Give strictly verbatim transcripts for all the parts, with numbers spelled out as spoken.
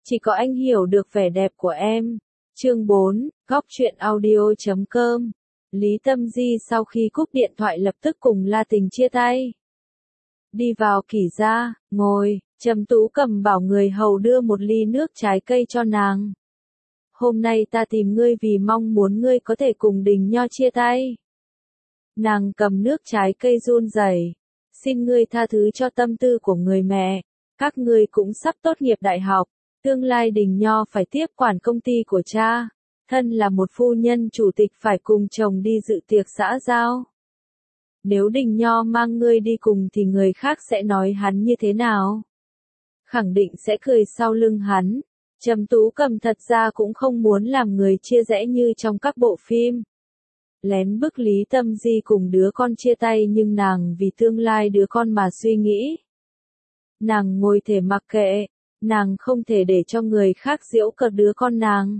Chỉ có anh hiểu được vẻ đẹp của em. Chương bốn, góc truyện audio chấm com. Lý Tâm Di sau khi cúp điện thoại lập tức cùng La Tình chia tay. Đi vào kỷ gia, ngồi, Trầm Tú Cầm bảo người hầu đưa một ly nước trái cây cho nàng. Hôm nay ta tìm ngươi vì mong muốn ngươi có thể cùng Đình Nho chia tay. Nàng cầm nước trái cây run rẩy, xin ngươi tha thứ cho tâm tư của người mẹ, các ngươi cũng sắp tốt nghiệp đại học, tương lai Đình Nho phải tiếp quản công ty của cha, thân là một phu nhân chủ tịch phải cùng chồng đi dự tiệc xã giao. Nếu Đình Nho mang ngươi đi cùng thì người khác sẽ nói hắn như thế nào? Khẳng định sẽ cười sau lưng hắn. Trầm Tú Cầm thật ra cũng không muốn làm người chia rẽ như trong các bộ phim. Lén bức Lý Tâm Di cùng đứa con chia tay nhưng nàng vì tương lai đứa con mà suy nghĩ. Nàng ngồi thể mặc kệ, nàng không thể để cho người khác giễu cợt đứa con nàng.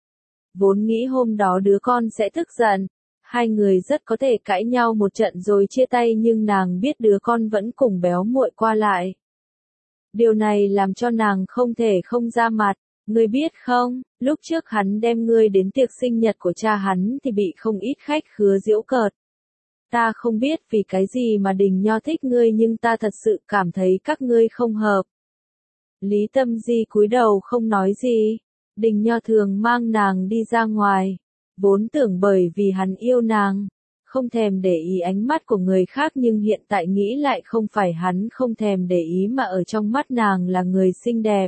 Vốn nghĩ hôm đó đứa con sẽ tức giận, hai người rất có thể cãi nhau một trận rồi chia tay nhưng nàng biết đứa con vẫn cùng béo muội qua lại. Điều này làm cho nàng không thể không ra mặt. Ngươi biết không, lúc trước hắn đem ngươi đến tiệc sinh nhật của cha hắn thì bị không ít khách khứa giễu cợt. Ta không biết vì cái gì mà Đình Nho thích ngươi nhưng ta thật sự cảm thấy các ngươi không hợp. Lý Tâm Di cúi đầu không nói gì. Đình Nho thường mang nàng đi ra ngoài, vốn tưởng bởi vì hắn yêu nàng, không thèm để ý ánh mắt của người khác nhưng hiện tại nghĩ lại không phải hắn không thèm để ý mà ở trong mắt nàng là người xinh đẹp.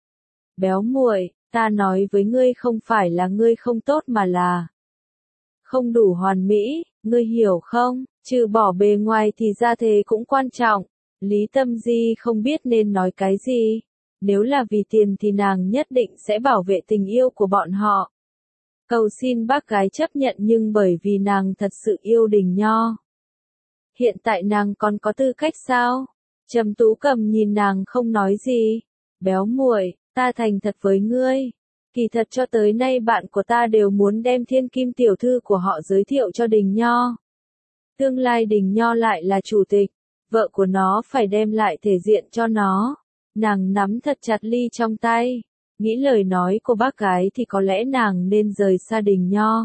Béo muội, ta nói với ngươi không phải là ngươi không tốt mà là không đủ hoàn mỹ, ngươi hiểu không? Trừ bỏ bề ngoài thì gia thế cũng quan trọng. Lý Tâm Di không biết nên nói cái gì. Nếu là vì tiền thì nàng nhất định sẽ bảo vệ tình yêu của bọn họ. Cầu xin bác gái chấp nhận nhưng bởi vì nàng thật sự yêu Đình Nho. Hiện tại nàng còn có tư cách sao? Trầm Tú Cầm nhìn nàng không nói gì. Béo muội, ta thành thật với ngươi. Kỳ thật cho tới nay bạn của ta đều muốn đem thiên kim tiểu thư của họ giới thiệu cho Đình Nho. Tương lai Đình Nho lại là chủ tịch, vợ của nó phải đem lại thể diện cho nó. Nàng nắm thật chặt ly trong tay. Nghĩ lời nói của bác gái thì có lẽ nàng nên rời xa Đình Nho.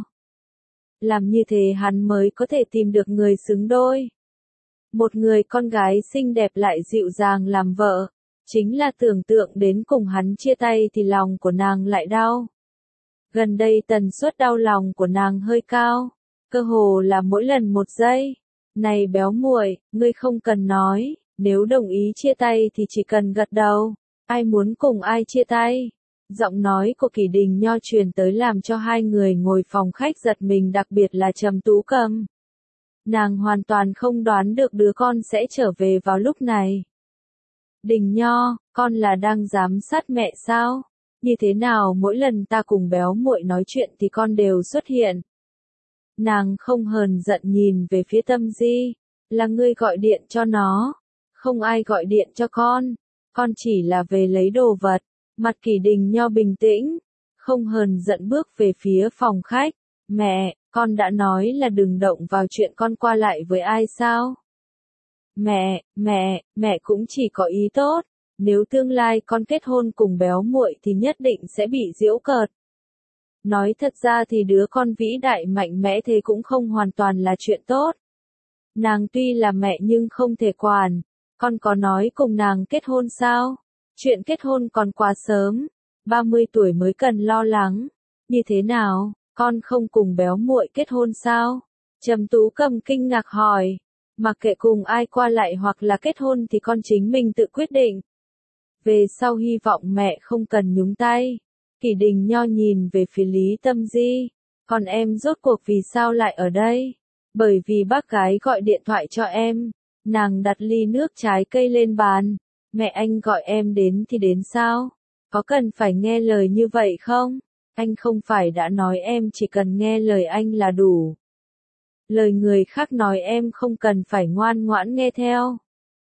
Làm như thế hắn mới có thể tìm được người xứng đôi. Một người con gái xinh đẹp lại dịu dàng làm vợ. Chính là tưởng tượng đến cùng hắn chia tay thì lòng của nàng lại đau. Gần đây tần suất đau lòng của nàng hơi cao. Cơ hồ là mỗi lần một giây. Này béo muội, ngươi không cần nói. Nếu đồng ý chia tay thì chỉ cần gật đầu. Ai muốn cùng ai chia tay? Giọng nói của Kỷ Đình Nho truyền tới làm cho hai người ngồi phòng khách giật mình đặc biệt là Trầm Tú Cầm. Nàng hoàn toàn không đoán được đứa con sẽ trở về vào lúc này. Đình Nho, con là đang giám sát mẹ sao? Như thế nào mỗi lần ta cùng béo muội nói chuyện thì con đều xuất hiện? Nàng không hờn giận nhìn về phía Tâm Di. Là ngươi gọi điện cho nó. Không ai gọi điện cho con. Con chỉ là về lấy đồ vật. Mặt Kỷ Đình Nho bình tĩnh. Không hờn giận bước về phía phòng khách. Mẹ, con đã nói là đừng động vào chuyện con qua lại với ai sao? Mẹ, mẹ, mẹ cũng chỉ có ý tốt. Nếu tương lai con kết hôn cùng béo muội thì nhất định sẽ bị giễu cợt. Nói thật ra thì đứa con vĩ đại mạnh mẽ thế cũng không hoàn toàn là chuyện tốt. Nàng tuy là mẹ nhưng không thể quản. Con có nói cùng nàng kết hôn sao? Chuyện kết hôn còn quá sớm. ba mươi tuổi mới cần lo lắng. Như thế nào, con không cùng béo muội kết hôn sao? Trầm Tú Cầm kinh ngạc hỏi. Mặc kệ cùng ai qua lại hoặc là kết hôn thì con chính mình tự quyết định. Về sau hy vọng mẹ không cần nhúng tay. Kỷ Đình Nho nhìn về phía Lý Tâm Di. Còn em rốt cuộc vì sao lại ở đây? Bởi vì bác gái gọi điện thoại cho em. Nàng đặt ly nước trái cây lên bàn. Mẹ anh gọi em đến thì đến sao? Có cần phải nghe lời như vậy không? Anh không phải đã nói em chỉ cần nghe lời anh là đủ. Lời người khác nói em không cần phải ngoan ngoãn nghe theo.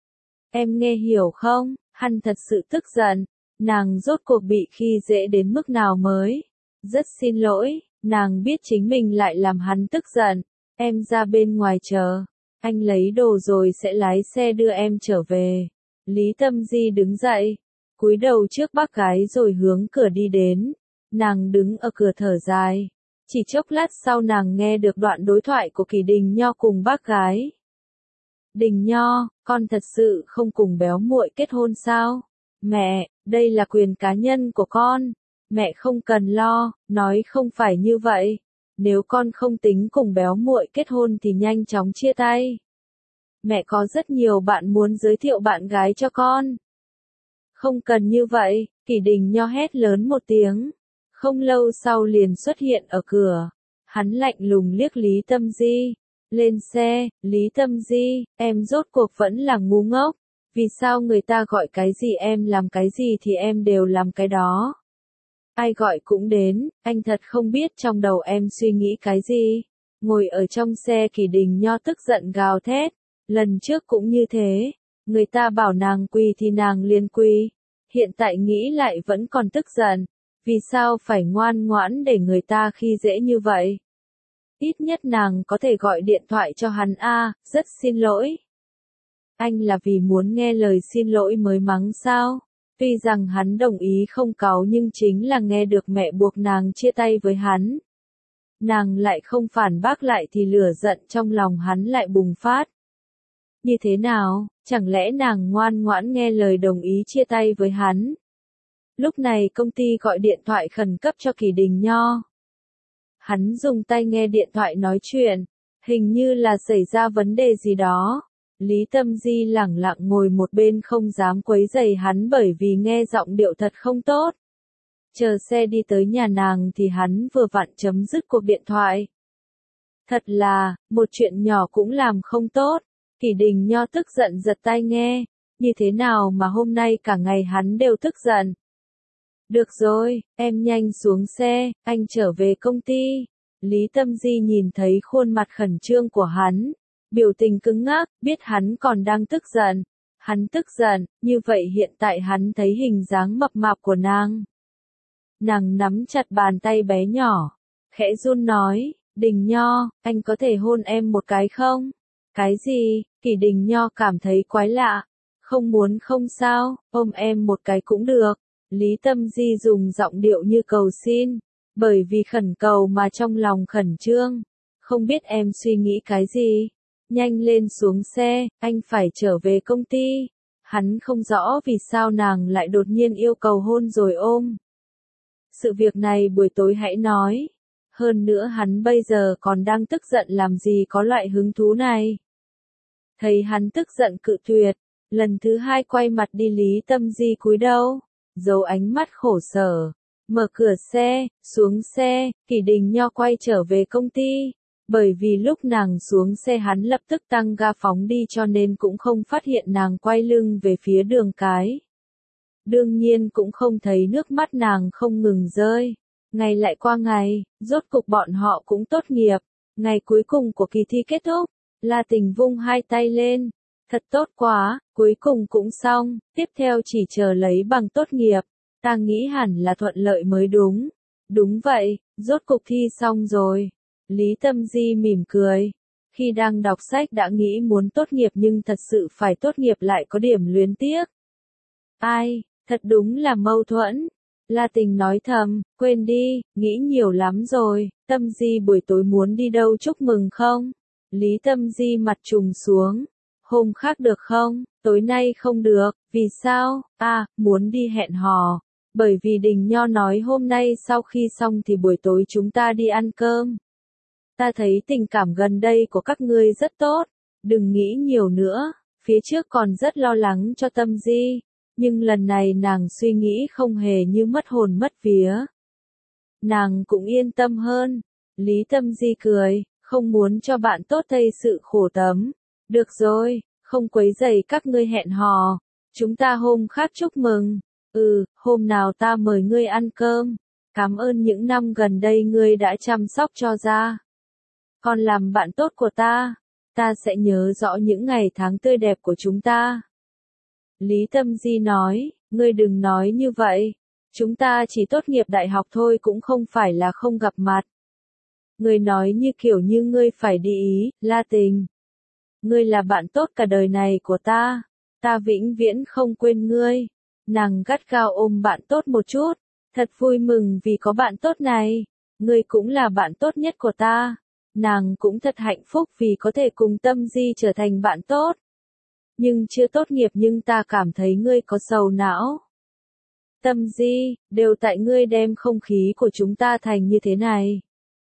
Em nghe hiểu không? Hắn thật sự tức giận. Nàng rốt cuộc bị khi dễ đến mức nào mới? Rất xin lỗi, nàng biết chính mình lại làm hắn tức giận. Em ra bên ngoài chờ. Anh lấy đồ rồi sẽ lái xe đưa em trở về. Lý Tâm Di đứng dậy. cúi đầu trước bác gái rồi hướng cửa đi đến. Nàng đứng ở cửa thở dài. Chỉ chốc lát sau nàng nghe được đoạn đối thoại của Kỳ Đình Nho cùng bác gái. Đình Nho, con thật sự không cùng béo muội kết hôn sao? Mẹ, đây là quyền cá nhân của con. Mẹ không cần lo, nói không phải như vậy. Nếu con không tính cùng béo muội kết hôn thì nhanh chóng chia tay. Mẹ có rất nhiều bạn muốn giới thiệu bạn gái cho con. Không cần như vậy, Kỳ Đình Nho hét lớn một tiếng. Không lâu sau liền xuất hiện ở cửa. Hắn lạnh lùng liếc Lý Tâm Di. Lên xe, Lý Tâm Di, em rốt cuộc vẫn là ngu ngốc. Vì sao người ta gọi cái gì em làm cái gì thì em đều làm cái đó. Ai gọi cũng đến, anh thật không biết trong đầu em suy nghĩ cái gì. Ngồi ở trong xe Kỳ Đình Nho tức giận gào thét. Lần trước cũng như thế. Người ta bảo nàng quỳ thì nàng liền quỳ. Hiện tại nghĩ lại vẫn còn tức giận. Vì sao phải ngoan ngoãn để người ta khi dễ như vậy? Ít nhất nàng có thể gọi điện thoại cho hắn a, rất xin lỗi. Anh là vì muốn nghe lời xin lỗi mới mắng sao? Tuy rằng hắn đồng ý không cáu nhưng chính là nghe được mẹ buộc nàng chia tay với hắn. Nàng lại không phản bác lại thì lửa giận trong lòng hắn lại bùng phát. Như thế nào, chẳng lẽ nàng ngoan ngoãn nghe lời đồng ý chia tay với hắn? Lúc này công ty gọi điện thoại khẩn cấp cho Kỳ Đình Nho. Hắn dùng tay nghe điện thoại nói chuyện, hình như là xảy ra vấn đề gì đó. Lý Tâm Di lẳng lặng ngồi một bên không dám quấy rầy hắn bởi vì nghe giọng điệu thật không tốt. Chờ xe đi tới nhà nàng thì hắn vừa vặn chấm dứt cuộc điện thoại. Thật là, một chuyện nhỏ cũng làm không tốt. Kỳ Đình Nho tức giận giật tai nghe, như thế nào mà hôm nay cả ngày hắn đều tức giận. Được rồi, em nhanh xuống xe, anh trở về công ty. Lý Tâm Di nhìn thấy khuôn mặt khẩn trương của hắn, biểu tình cứng ngắc, biết hắn còn đang tức giận. Hắn tức giận, như vậy hiện tại hắn thấy hình dáng mập mạp của nàng. Nàng nắm chặt bàn tay bé nhỏ, khẽ run nói, Đình Nho, anh có thể hôn em một cái không? Cái gì? Kỳ Đình Nho cảm thấy quái lạ. Không muốn không sao, ôm em một cái cũng được. Lý Tâm Di dùng giọng điệu như cầu xin, bởi vì khẩn cầu mà trong lòng khẩn trương. Không biết em suy nghĩ cái gì? Nhanh lên xuống xe, anh phải trở về công ty. Hắn không rõ vì sao nàng lại đột nhiên yêu cầu hôn rồi ôm. Sự việc này buổi tối hãy nói. Hơn nữa hắn bây giờ còn đang tức giận làm gì có loại hứng thú này. Thấy hắn tức giận cự tuyệt, lần thứ hai quay mặt đi Lý Tâm Di cúi đầu, giấu ánh mắt khổ sở, mở cửa xe, xuống xe, Kỳ Đình Nho quay trở về công ty. Bởi vì lúc nàng xuống xe hắn lập tức tăng ga phóng đi cho nên cũng không phát hiện nàng quay lưng về phía đường cái. Đương nhiên cũng không thấy nước mắt nàng không ngừng rơi. Ngày lại qua ngày, rốt cục bọn họ cũng tốt nghiệp. Ngày cuối cùng của kỳ thi kết thúc, La Tình vung hai tay lên. Thật tốt quá, cuối cùng cũng xong, tiếp theo chỉ chờ lấy bằng tốt nghiệp. Ta nghĩ hẳn là thuận lợi mới đúng. Đúng vậy, rốt cục thi xong rồi. Lý Tâm Di mỉm cười. Khi đang đọc sách đã nghĩ muốn tốt nghiệp nhưng thật sự phải tốt nghiệp lại có điểm luyến tiếc. Ai, thật đúng là mâu thuẫn. La Tình nói thầm, quên đi, nghĩ nhiều lắm rồi. Tâm Di buổi tối muốn đi đâu chúc mừng không? Lý Tâm Di mặt trùng xuống. Hôm khác được không? Tối nay không được, vì sao? À, muốn đi hẹn hò. Bởi vì Đình Nho nói hôm nay sau khi xong thì buổi tối chúng ta đi ăn cơm. Ta thấy tình cảm gần đây của các ngươi rất tốt. Đừng nghĩ nhiều nữa. Phía trước còn rất lo lắng cho Tâm Di. Nhưng lần này nàng suy nghĩ không hề như mất hồn mất vía. Nàng cũng yên tâm hơn. Lý Tâm Di cười, không muốn cho bạn tốt gây sự khổ tấm. Được rồi, không quấy rầy các ngươi hẹn hò. Chúng ta hôm khác chúc mừng. Ừ, hôm nào ta mời ngươi ăn cơm. Cảm ơn những năm gần đây ngươi đã chăm sóc cho gia. Còn làm bạn tốt của ta. Ta sẽ nhớ rõ những ngày tháng tươi đẹp của chúng ta. Lý Tâm Di nói, ngươi đừng nói như vậy. Chúng ta chỉ tốt nghiệp đại học thôi cũng không phải là không gặp mặt. Ngươi nói như kiểu như ngươi phải đi ý, La Tình. Ngươi là bạn tốt cả đời này của ta. Ta vĩnh viễn không quên ngươi. Nàng gắt gao ôm bạn tốt một chút. Thật vui mừng vì có bạn tốt này. Ngươi cũng là bạn tốt nhất của ta. Nàng cũng thật hạnh phúc vì có thể cùng Tâm Di trở thành bạn tốt. Nhưng chưa tốt nghiệp nhưng ta cảm thấy ngươi có sầu não. Tâm Di, đều tại ngươi đem không khí của chúng ta thành như thế này.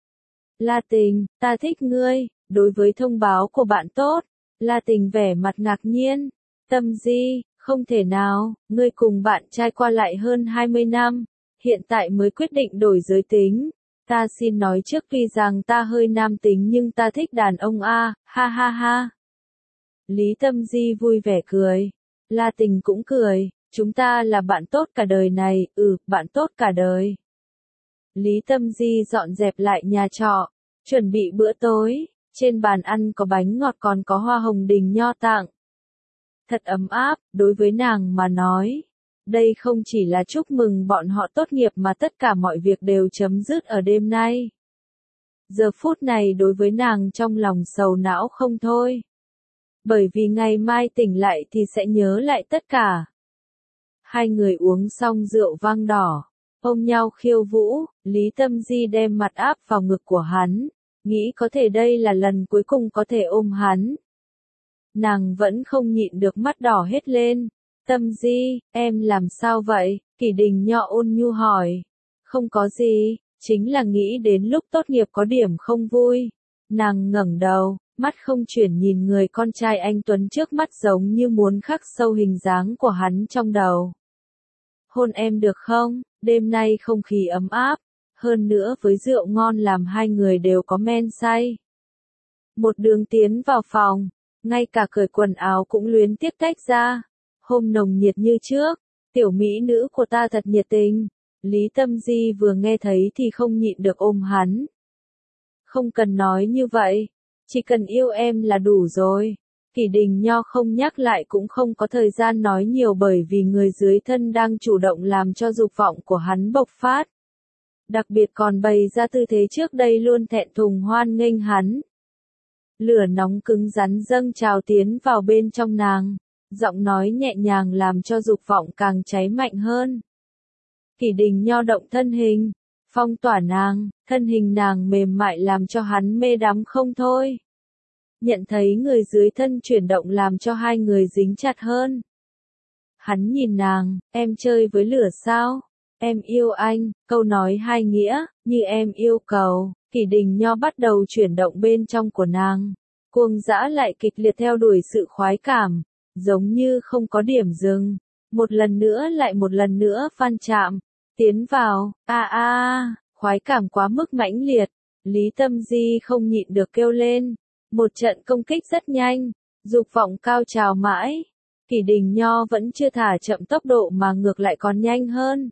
La Tình, ta thích ngươi. Đối với thông báo của bạn tốt, La Tình vẻ mặt ngạc nhiên. Tâm Di, không thể nào, ngươi cùng bạn trai qua lại hơn hai mươi năm, hiện tại mới quyết định đổi giới tính. Ta xin nói trước tuy rằng ta hơi nam tính nhưng ta thích đàn ông a, ha ha ha. Lý Tâm Di vui vẻ cười. La Tình cũng cười, chúng ta là bạn tốt cả đời này, ừ, bạn tốt cả đời. Lý Tâm Di dọn dẹp lại nhà trọ, chuẩn bị bữa tối, trên bàn ăn có bánh ngọt còn có hoa hồng đình nho tặng. Thật ấm áp, đối với nàng mà nói. Đây không chỉ là chúc mừng bọn họ tốt nghiệp mà tất cả mọi việc đều chấm dứt ở đêm nay. Giờ phút này đối với nàng trong lòng sầu não không thôi. Bởi vì ngày mai tỉnh lại thì sẽ nhớ lại tất cả. Hai người uống xong rượu vang đỏ, ôm nhau khiêu vũ, Lý Tâm Di đem mặt áp vào ngực của hắn, nghĩ có thể đây là lần cuối cùng có thể ôm hắn. Nàng vẫn không nhịn được mắt đỏ hết lên. Tâm Di, em làm sao vậy? Kỷ Đình Nho ôn nhu hỏi. Không có gì, chính là nghĩ đến lúc tốt nghiệp có điểm không vui. Nàng ngẩng đầu, mắt không chuyển nhìn người con trai anh Tuấn trước mắt giống như muốn khắc sâu hình dáng của hắn trong đầu. Hôn em được không? Đêm nay không khí ấm áp, hơn nữa với rượu ngon làm hai người đều có men say. Một đường tiến vào phòng, ngay cả cởi quần áo cũng luyến tiếc tách ra. Hôm nồng nhiệt như trước, tiểu mỹ nữ của ta thật nhiệt tình. Lý Tâm Di vừa nghe thấy thì không nhịn được ôm hắn. Không cần nói như vậy, chỉ cần yêu em là đủ rồi. Kỷ Đình Nho không nhắc lại cũng không có thời gian nói nhiều bởi vì người dưới thân đang chủ động làm cho dục vọng của hắn bộc phát. Đặc biệt còn bày ra tư thế trước đây luôn thẹn thùng hoan nghênh hắn. Lửa nóng cứng rắn dâng trào tiến vào bên trong nàng, giọng nói nhẹ nhàng làm cho dục vọng càng cháy mạnh hơn. Kỷ Đình Nho động thân hình, phong tỏa nàng, thân hình nàng mềm mại làm cho hắn mê đắm không thôi. Nhận thấy người dưới thân chuyển động làm cho hai người dính chặt hơn. Hắn nhìn nàng, em chơi với lửa sao? Em yêu anh, câu nói hai nghĩa, như em yêu cầu. Kỷ Đình Nho bắt đầu chuyển động bên trong của nàng, cuồng dã lại kịch liệt theo đuổi sự khoái cảm, giống như không có điểm dừng, một lần nữa lại một lần nữa van chạm, tiến vào, a a, khoái cảm quá mức mãnh liệt, Lý Tâm Di không nhịn được kêu lên, một trận công kích rất nhanh, dục vọng cao trào mãi, Kỷ Đình Nho vẫn chưa thả chậm tốc độ mà ngược lại còn nhanh hơn.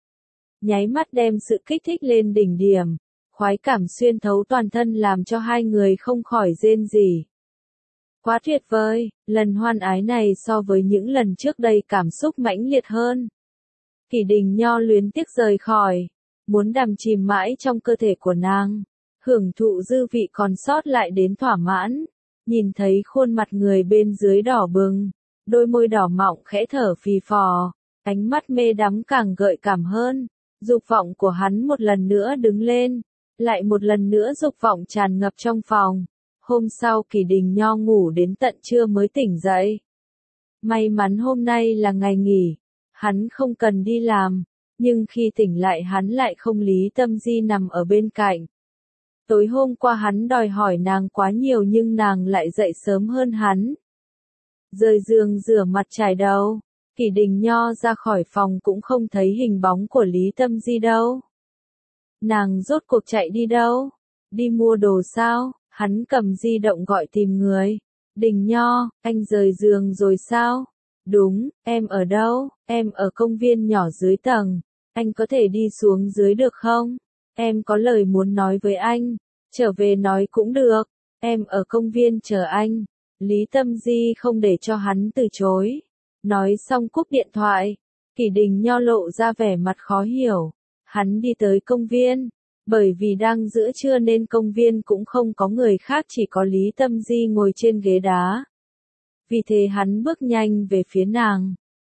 Nháy mắt đem sự kích thích lên đỉnh điểm. Khoái cảm xuyên thấu toàn thân làm cho hai người không khỏi rên rỉ. Quá tuyệt vời, lần hoan ái này so với những lần trước đây cảm xúc mãnh liệt hơn. Kỷ Đình Nho luyến tiếc rời khỏi, muốn đắm chìm mãi trong cơ thể của nàng, hưởng thụ dư vị còn sót lại đến thỏa mãn, nhìn thấy khuôn mặt người bên dưới đỏ bừng, đôi môi đỏ mọng khẽ thở phì phò, ánh mắt mê đắm càng gợi cảm hơn, dục vọng của hắn một lần nữa đứng lên. Lại một lần nữa dục vọng tràn ngập trong phòng. Hôm sau Kỷ Đình Nho ngủ đến tận trưa mới tỉnh dậy. May mắn hôm nay là ngày nghỉ, hắn không cần đi làm, nhưng khi tỉnh lại hắn lại không Lý Tâm Di nằm ở bên cạnh. Tối hôm qua hắn đòi hỏi nàng quá nhiều nhưng nàng lại dậy sớm hơn hắn. Rời giường rửa mặt chải đầu, Kỷ Đình Nho ra khỏi phòng cũng không thấy hình bóng của Lý Tâm Di đâu. Nàng rốt cuộc chạy đi đâu? Đi mua đồ sao? Hắn cầm di động gọi tìm người. Đình Nho, anh rời giường rồi sao? Đúng, em ở đâu? Em ở công viên nhỏ dưới tầng. Anh có thể đi xuống dưới được không? Em có lời muốn nói với anh. Trở về nói cũng được. Em ở công viên chờ anh. Lý Tâm Di không để cho hắn từ chối. Nói xong cúp điện thoại. Kỷ Đình Nho lộ ra vẻ mặt khó hiểu. Hắn đi tới công viên, bởi vì đang giữa trưa nên công viên cũng không có người khác chỉ có Lý Tâm Di ngồi trên ghế đá. Vì thế hắn bước nhanh về phía nàng,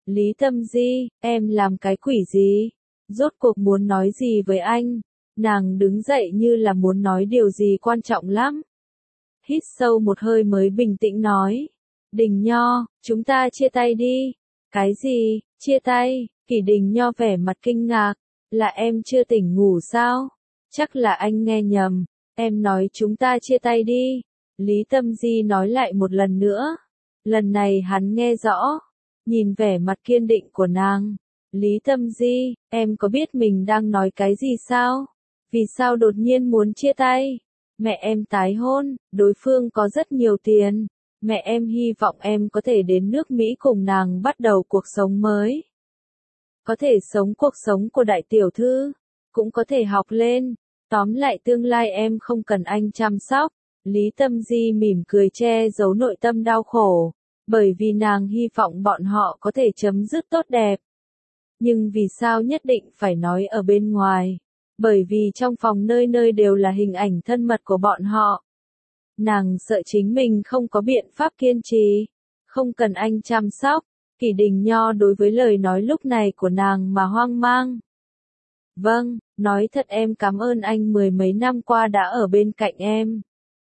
Lý Tâm Di, em làm cái quỷ gì? Rốt cuộc muốn nói gì với anh? Nàng đứng dậy như là muốn nói điều gì quan trọng lắm. Hít sâu một hơi mới bình tĩnh nói. Đình Nho, chúng ta chia tay đi. Cái gì, chia tay? Kỷ Đình Nho vẻ mặt kinh ngạc. Là em chưa tỉnh ngủ sao? Chắc là anh nghe nhầm. Em nói chúng ta chia tay đi. Lý Tâm Di nói lại một lần nữa. Lần này hắn nghe rõ. Nhìn vẻ mặt kiên định của nàng. Lý Tâm Di, em có biết mình đang nói cái gì sao? Vì sao đột nhiên muốn chia tay? Mẹ em tái hôn, đối phương có rất nhiều tiền. Mẹ em hy vọng em có thể đến nước Mỹ cùng nàng bắt đầu cuộc sống mới. Có thể sống cuộc sống của đại tiểu thư. Cũng có thể học lên. Tóm lại tương lai em không cần anh chăm sóc. Lý Tâm Di mỉm cười che giấu nội tâm đau khổ. Bởi vì nàng hy vọng bọn họ có thể chấm dứt tốt đẹp. Nhưng vì sao nhất định phải nói ở bên ngoài? Bởi vì trong phòng nơi nơi đều là hình ảnh thân mật của bọn họ. Nàng sợ chính mình không có biện pháp kiên trì. Không cần anh chăm sóc. Kỷ Đình Nho đối với lời nói lúc này của nàng mà hoang mang. Vâng, nói thật em cảm ơn anh mười mấy năm qua đã ở bên cạnh em.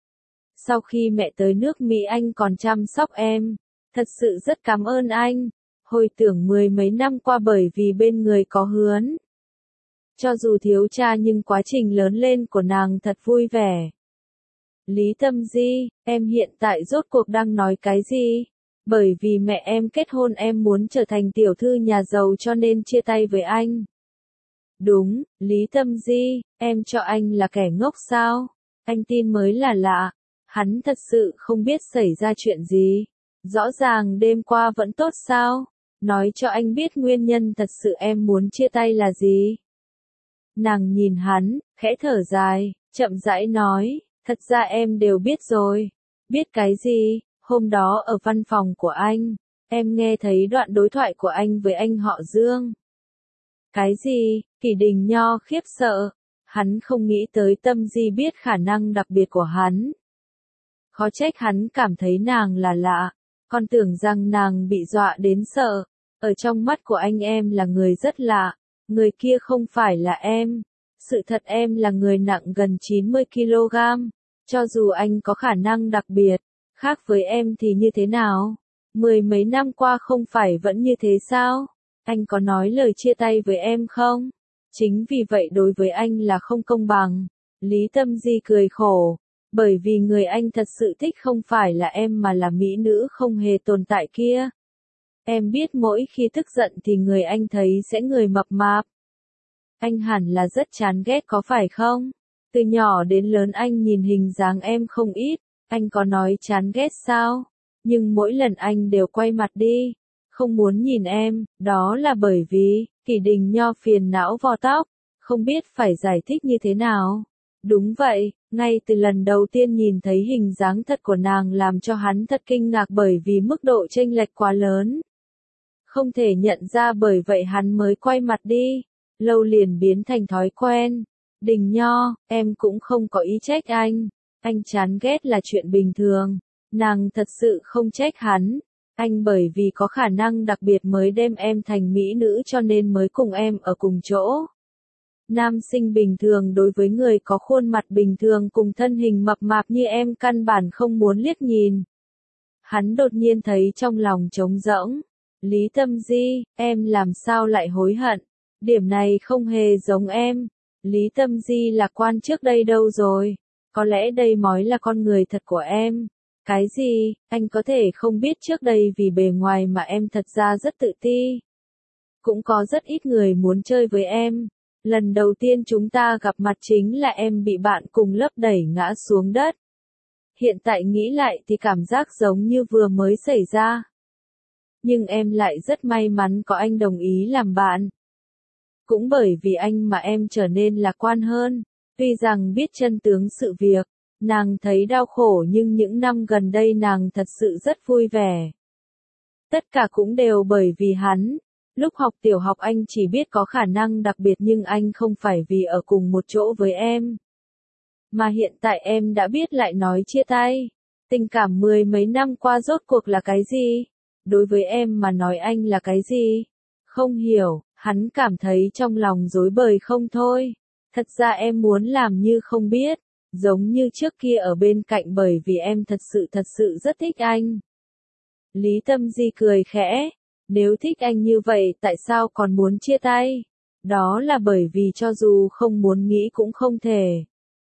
Sau khi mẹ tới nước Mỹ anh còn chăm sóc em. Thật sự rất cảm ơn anh. Hồi tưởng mười mấy năm qua bởi vì bên người có Hướn. Cho dù thiếu cha nhưng quá trình lớn lên của nàng thật vui vẻ. Lý Tâm Di, em hiện tại rốt cuộc đang nói cái gì? Bởi vì mẹ em kết hôn em muốn trở thành tiểu thư nhà giàu cho nên chia tay với anh. Đúng, Lý Tâm Di, em cho anh là kẻ ngốc sao? Anh tin mới là lạ. Hắn thật sự không biết xảy ra chuyện gì. Rõ ràng đêm qua vẫn tốt sao? Nói cho anh biết nguyên nhân thật sự em muốn chia tay là gì? Nàng nhìn hắn, khẽ thở dài, chậm rãi nói, thật ra em đều biết rồi. Biết cái gì? Hôm đó ở văn phòng của anh, em nghe thấy đoạn đối thoại của anh với anh họ Dương. Cái gì? Kỷ Đình Nho khiếp sợ. Hắn không nghĩ tới Tâm Di biết khả năng đặc biệt của hắn. Khó trách hắn cảm thấy nàng là lạ. Con tưởng rằng nàng bị dọa đến sợ. Ở trong mắt của anh em là người rất lạ. Người kia không phải là em. Sự thật em là người nặng gần chín mươi ki lô gam. Cho dù anh có khả năng đặc biệt, khác với em thì như thế nào? Mười mấy năm qua không phải vẫn như thế sao? Anh có nói lời chia tay với em không? Chính vì vậy đối với anh là không công bằng. Lý Tâm Di cười khổ. Bởi vì người anh thật sự thích không phải là em mà là mỹ nữ không hề tồn tại kia. Em biết mỗi khi tức giận thì người anh thấy sẽ người mập mạp. Anh hẳn là rất chán ghét có phải không? Từ nhỏ đến lớn anh nhìn hình dáng em không ít. Anh có nói chán ghét sao? Nhưng mỗi lần anh đều quay mặt đi. Không muốn nhìn em, đó là bởi vì, Kỷ Đình Nho phiền não vò tóc. Không biết phải giải thích như thế nào. Đúng vậy, ngay từ lần đầu tiên nhìn thấy hình dáng thật của nàng làm cho hắn thật kinh ngạc bởi vì mức độ chênh lệch quá lớn. Không thể nhận ra bởi vậy hắn mới quay mặt đi. Lâu liền biến thành thói quen. Đình Nho, em cũng không có ý trách anh. Anh chán ghét là chuyện bình thường. Nàng thật sự không trách hắn. Anh bởi vì có khả năng đặc biệt mới đem em thành mỹ nữ cho nên mới cùng em ở cùng chỗ. Nam sinh bình thường đối với người có khuôn mặt bình thường cùng thân hình mập mạp như em căn bản không muốn liếc nhìn. Hắn đột nhiên thấy trong lòng trống rỗng. Lý Tâm Di, em làm sao lại hối hận? Điểm này không hề giống em. Lý Tâm Di lạc quan trước đây đâu rồi? Có lẽ đây mới là con người thật của em. Cái gì? Anh có thể không biết trước đây vì bề ngoài mà em thật ra rất tự ti. Cũng có rất ít người muốn chơi với em. Lần đầu tiên chúng ta gặp mặt chính là em bị bạn cùng lớp đẩy ngã xuống đất. Hiện tại nghĩ lại thì cảm giác giống như vừa mới xảy ra. Nhưng em lại rất may mắn có anh đồng ý làm bạn. Cũng bởi vì anh mà em trở nên lạc quan hơn. Tuy rằng biết chân tướng sự việc, nàng thấy đau khổ nhưng những năm gần đây nàng thật sự rất vui vẻ. Tất cả cũng đều bởi vì hắn. Lúc học tiểu học anh chỉ biết có khả năng đặc biệt nhưng anh không phải vì ở cùng một chỗ với em. Mà hiện tại em đã biết lại nói chia tay. Tình cảm mười mấy năm qua rốt cuộc là cái gì? Đối với em mà nói anh là cái gì? Không hiểu, hắn cảm thấy trong lòng rối bời không thôi. Thật ra em muốn làm như không biết, giống như trước kia ở bên cạnh bởi vì em thật sự thật sự rất thích anh. Lý Tâm Di cười khẽ, nếu thích anh như vậy tại sao còn muốn chia tay? Đó là bởi vì cho dù không muốn nghĩ cũng không thể.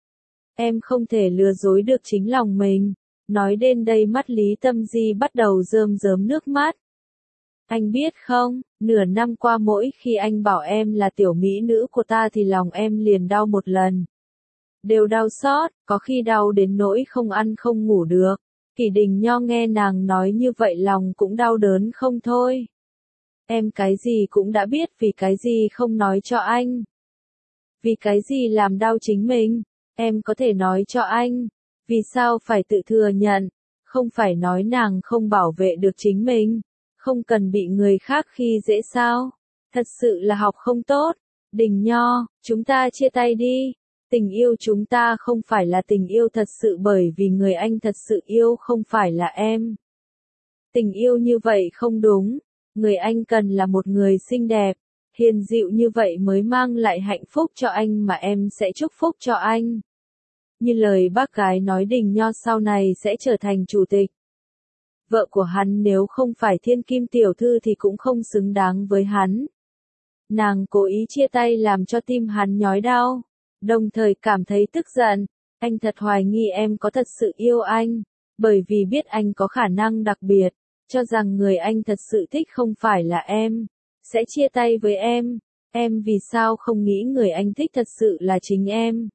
Em không thể lừa dối được chính lòng mình. Nói đến đây mắt Lý Tâm Di bắt đầu rơm rớm nước mắt. Anh biết không, nửa năm qua mỗi khi anh bảo em là tiểu mỹ nữ của ta thì lòng em liền đau một lần. Đều đau xót, có khi đau đến nỗi không ăn không ngủ được. Kỷ Đình Nho nghe nàng nói như vậy lòng cũng đau đớn không thôi. Em cái gì cũng đã biết vì cái gì không nói cho anh. Vì cái gì làm đau chính mình, em có thể nói cho anh. Vì sao phải tự thừa nhận, không phải nói nàng không bảo vệ được chính mình, không cần bị người khác khi dễ sao. Thật sự là học không tốt. Đình Nho, chúng ta chia tay đi. Tình yêu chúng ta không phải là tình yêu thật sự bởi vì người anh thật sự yêu không phải là em. Tình yêu như vậy không đúng. Người anh cần là một người xinh đẹp, hiền dịu như vậy mới mang lại hạnh phúc cho anh mà em sẽ chúc phúc cho anh. Như lời bác gái nói Đình Nho sau này sẽ trở thành chủ tịch. Vợ của hắn nếu không phải thiên kim tiểu thư thì cũng không xứng đáng với hắn. Nàng cố ý chia tay làm cho tim hắn nhói đau, đồng thời cảm thấy tức giận. Anh thật hoài nghi em có thật sự yêu anh, bởi vì biết anh có khả năng đặc biệt, cho rằng người anh thật sự thích không phải là em, sẽ chia tay với em. Em vì sao không nghĩ người anh thích thật sự là chính em?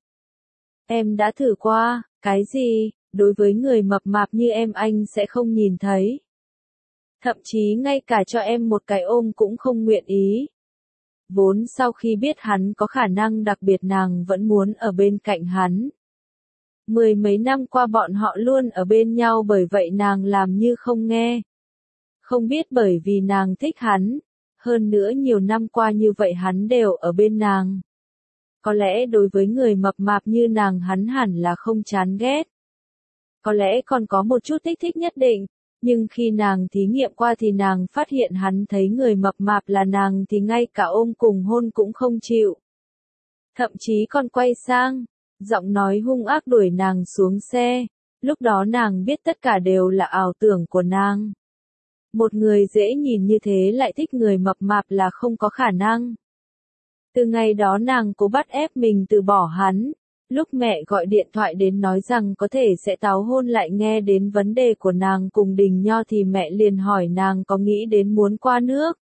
Em đã thử qua, cái gì, đối với người mập mạp như em anh sẽ không nhìn thấy. Thậm chí ngay cả cho em một cái ôm cũng không nguyện ý. Vốn sau khi biết hắn có khả năng đặc biệt nàng vẫn muốn ở bên cạnh hắn. Mười mấy năm qua bọn họ luôn ở bên nhau bởi vậy nàng làm như không nghe. Không biết bởi vì nàng thích hắn, hơn nữa nhiều năm qua như vậy hắn đều ở bên nàng. Có lẽ đối với người mập mạp như nàng hắn hẳn là không chán ghét. Có lẽ còn có một chút thích thích nhất định, nhưng khi nàng thí nghiệm qua thì nàng phát hiện hắn thấy người mập mạp là nàng thì ngay cả ôm cùng hôn cũng không chịu. Thậm chí còn quay sang, giọng nói hung ác đuổi nàng xuống xe, lúc đó nàng biết tất cả đều là ảo tưởng của nàng. Một người dễ nhìn như thế lại thích người mập mạp là không có khả năng. Từ ngày đó nàng cố bắt ép mình từ bỏ hắn. Lúc mẹ gọi điện thoại đến nói rằng có thể sẽ táo hôn lại nghe đến vấn đề của nàng cùng Đình Nho thì mẹ liền hỏi nàng có nghĩ đến muốn qua nước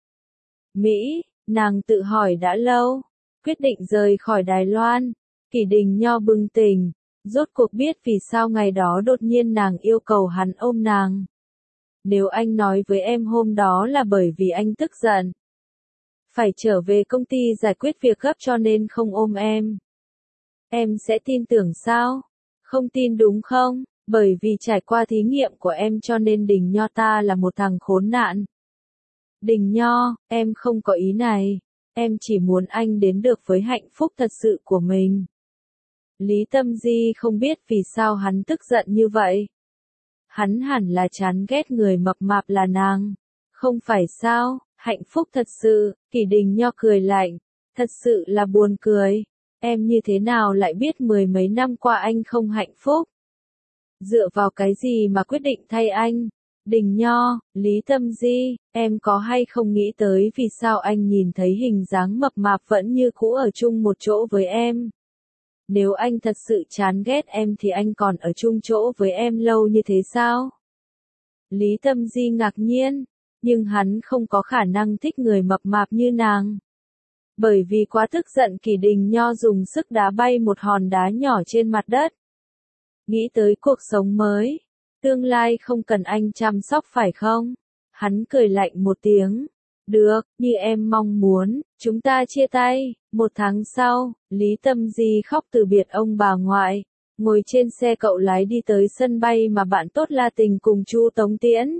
Mỹ, nàng tự hỏi đã lâu, quyết định rời khỏi Đài Loan. Kỷ Đình Nho bừng tỉnh, rốt cuộc biết vì sao ngày đó đột nhiên nàng yêu cầu hắn ôm nàng. Nếu anh nói với em hôm đó là bởi vì anh tức giận, phải trở về công ty giải quyết việc gấp cho nên không ôm em, em sẽ tin tưởng sao? Không tin đúng không? Bởi vì trải qua thí nghiệm của em cho nên Đình Nho ta là một thằng khốn nạn. Đình Nho, em không có ý này. Em chỉ muốn anh đến được với hạnh phúc thật sự của mình. Lý Tâm Di không biết vì sao hắn tức giận như vậy. Hắn hẳn là chán ghét người mập mạp là nàng. Không phải sao, hạnh phúc thật sự, Kỷ Đình Nho cười lạnh. Thật sự là buồn cười. Em như thế nào lại biết mười mấy năm qua anh không hạnh phúc? Dựa vào cái gì mà quyết định thay anh? Đình Nho, Lý Tâm Di, em có hay không nghĩ tới vì sao anh nhìn thấy hình dáng mập mạp vẫn như cũ ở chung một chỗ với em? Nếu anh thật sự chán ghét em thì anh còn ở chung chỗ với em lâu như thế sao? Lý Tâm Di ngạc nhiên, nhưng hắn không có khả năng thích người mập mạp như nàng. Bởi vì quá tức giận Kỷ Đình Nho dùng sức đá bay một hòn đá nhỏ trên mặt đất. Nghĩ tới cuộc sống mới, tương lai không cần anh chăm sóc phải không? Hắn cười lạnh một tiếng. Được, như em mong muốn, chúng ta chia tay. Một tháng sau, Lý Tâm Di khóc từ biệt ông bà ngoại. Ngồi trên xe cậu lái đi tới sân bay mà bạn tốt La Tình cùng Chu Tống tiễn.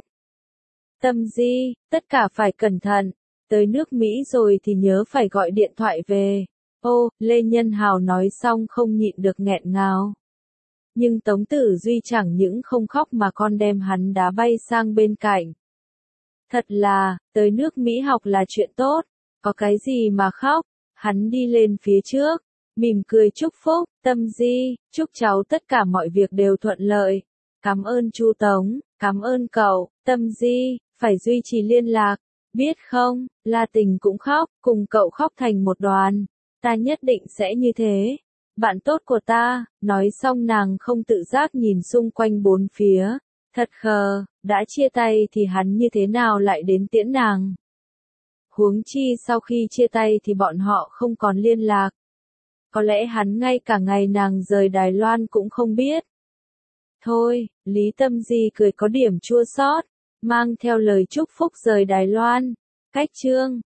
Tâm Di, tất cả phải cẩn thận. Tới nước Mỹ rồi thì nhớ phải gọi điện thoại về. Ô, Lê Nhân Hào nói xong không nhịn được nghẹn ngào. Nhưng Tống Tử Duy chẳng những không khóc mà còn đem hắn đá bay sang bên cạnh. Thật là, tới nước Mỹ học là chuyện tốt, có cái gì mà khóc. Hắn đi lên phía trước, mỉm cười chúc phúc, Tâm Di, chúc cháu tất cả mọi việc đều thuận lợi. Cảm ơn Chu Tống, cảm ơn cậu, Tâm Di, phải duy trì liên lạc, biết không, La Tình cũng khóc, cùng cậu khóc thành một đoàn, ta nhất định sẽ như thế. Bạn tốt của ta, nói xong nàng không tự giác nhìn xung quanh bốn phía, thật khờ, đã chia tay thì hắn như thế nào lại đến tiễn nàng. Huống chi sau khi chia tay thì bọn họ không còn liên lạc. Có lẽ hắn ngay cả ngày nàng rời Đài Loan cũng không biết. Thôi, Lý Tâm Di cười có điểm chua xót, mang theo lời chúc phúc rời Đài Loan. Cách chương